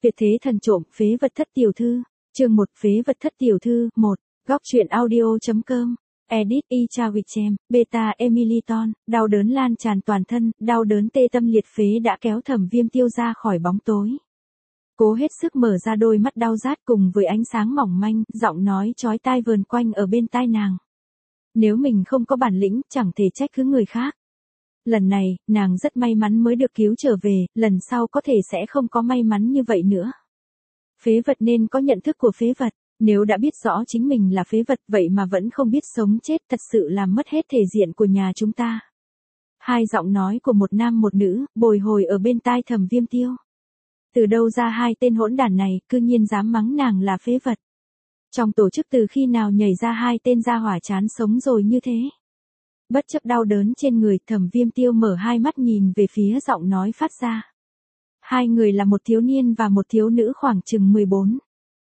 Tuyệt thế thần trộm, phế vật thất tiểu thư. Chương 1, phế vật thất tiểu thư, 1. Góc truyện audio.com. Edit y chao Vichem, beta Emiliton, đau đớn lan tràn toàn thân, đau đớn tê tâm liệt phế đã kéo Thẩm Viêm Tiêu ra khỏi bóng tối. Cố hết sức mở ra đôi mắt đau rát cùng với ánh sáng mỏng manh, giọng nói chói tai vờn quanh ở bên tai nàng. Nếu mình không có bản lĩnh, chẳng thể trách cứ người khác. Lần này, nàng rất may mắn mới được cứu trở về, lần sau có thể sẽ không có may mắn như vậy nữa. Phế vật nên có nhận thức của phế vật, nếu đã biết rõ chính mình là phế vật vậy mà vẫn không biết sống chết thật sự làm mất hết thể diện của nhà chúng ta. Hai giọng nói của một nam một nữ, bồi hồi ở bên tai Thẩm Viêm Tiêu. Từ đâu ra hai tên hỗn đản này, cư nhiên dám mắng nàng là phế vật. Trong tổ chức từ khi nào nhảy ra hai tên gia hỏa chán sống rồi như thế. Bất chấp đau đớn trên người, Thẩm Viêm Tiêu mở hai mắt nhìn về phía giọng nói phát ra. Hai người là một thiếu niên và một thiếu nữ khoảng chừng 14,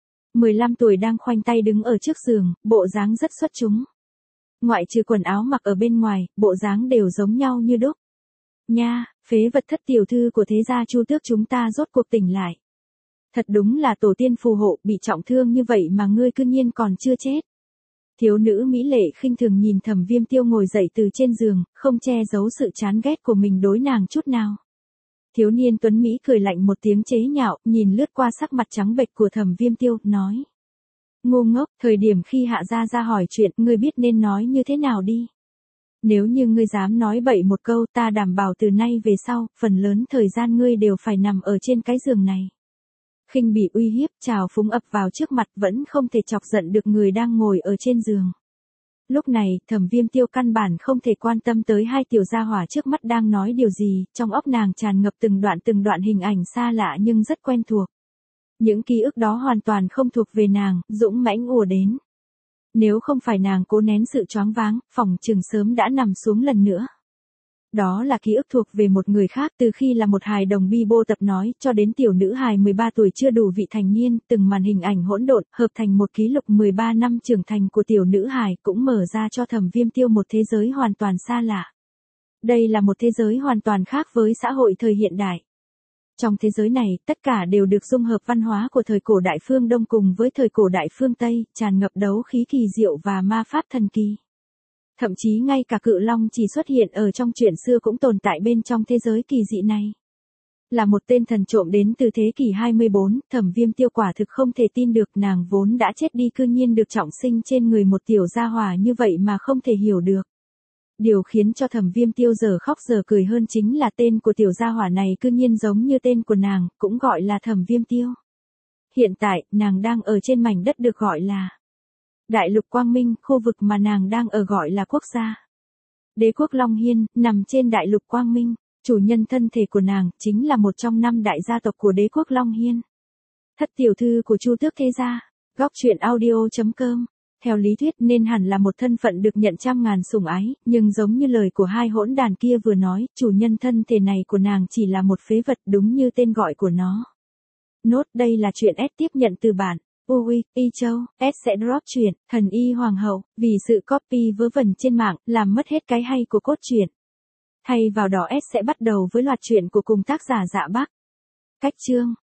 15 tuổi đang khoanh tay đứng ở trước giường, bộ dáng rất xuất chúng. Ngoại trừ quần áo mặc ở bên ngoài, bộ dáng đều giống nhau như đúc. Nha, phế vật thất tiểu thư của thế gia Chu Tước chúng ta rốt cuộc tỉnh lại. Thật đúng là tổ tiên phù hộ, bị trọng thương như vậy mà ngươi cư nhiên còn chưa chết. Thiếu nữ mỹ lệ khinh thường nhìn Thẩm Viêm Tiêu ngồi dậy từ trên giường, không che giấu sự chán ghét của mình đối nàng chút nào. Thiếu niên tuấn Mỹ cười lạnh một tiếng chế nhạo, nhìn lướt qua sắc mặt trắng bệch của Thẩm Viêm Tiêu, nói. Ngu ngốc, thời điểm khi hạ gia ra hỏi chuyện, ngươi biết nên nói như thế nào đi. Nếu như ngươi dám nói bậy một câu, ta đảm bảo từ nay về sau, phần lớn thời gian ngươi đều phải nằm ở trên cái giường này. Khinh bị uy hiếp, trào phúng ập vào trước mặt vẫn không thể chọc giận được người đang ngồi ở trên giường. Lúc này, Thẩm Viêm Tiêu căn bản không thể quan tâm tới hai tiểu gia hỏa trước mắt đang nói điều gì, trong óc nàng tràn ngập từng đoạn hình ảnh xa lạ nhưng rất quen thuộc. Những ký ức đó hoàn toàn không thuộc về nàng, dũng mãnh ùa đến. Nếu không phải nàng cố nén sự choáng váng, phỏng chừng sớm đã nằm xuống lần nữa. Đó là ký ức thuộc về một người khác, từ khi là một hài đồng bi bô tập nói cho đến tiểu nữ hài 13 tuổi chưa đủ vị thành niên, từng màn hình ảnh hỗn độn hợp thành một ký lục 13 năm trưởng thành của tiểu nữ hài cũng mở ra cho Thẩm Viêm Tiêu một thế giới hoàn toàn xa lạ. Đây là một thế giới hoàn toàn khác với xã hội thời hiện đại. Trong thế giới này, tất cả đều được dung hợp văn hóa của thời cổ đại phương Đông cùng với thời cổ đại phương Tây, tràn ngập đấu khí kỳ diệu và ma pháp thần kỳ. Thậm chí ngay cả cự long chỉ xuất hiện ở trong truyện xưa cũng tồn tại bên trong thế giới kỳ dị này. Là một tên thần trộm đến từ thế kỷ 24, Thẩm Viêm Tiêu quả thực không thể tin được nàng vốn đã chết đi cư nhiên được trọng sinh trên người một tiểu gia hỏa như vậy mà không thể hiểu được. Điều khiến cho Thẩm Viêm Tiêu giờ khóc giờ cười hơn chính là tên của tiểu gia hỏa này cư nhiên giống như tên của nàng, cũng gọi là Thẩm Viêm Tiêu. Hiện tại, nàng đang ở trên mảnh đất được gọi là Đại lục Quang Minh, khu vực mà nàng đang ở gọi là quốc gia. Đế quốc Long Hiên, nằm trên Đại lục Quang Minh, chủ nhân thân thể của nàng, chính là một trong 5 đại gia tộc của đế quốc Long Hiên. Thất tiểu thư của Chu Tước thế gia, góc truyện audio.com. Theo lý thuyết nên hẳn là một thân phận được nhận trăm ngàn sủng ái, nhưng giống như lời của hai hỗn đàn kia vừa nói, chủ nhân thân thể này của nàng chỉ là một phế vật đúng như tên gọi của nó. Nốt đây là chuyện S tiếp nhận từ bản. Ui, Y Châu, S sẽ drop truyện, thần y hoàng hậu, vì sự copy vớ vẩn trên mạng, làm mất hết cái hay của cốt truyện. Thay vào đó S sẽ bắt đầu với loạt truyện của cùng tác giả Dạ Bắc. Cách chương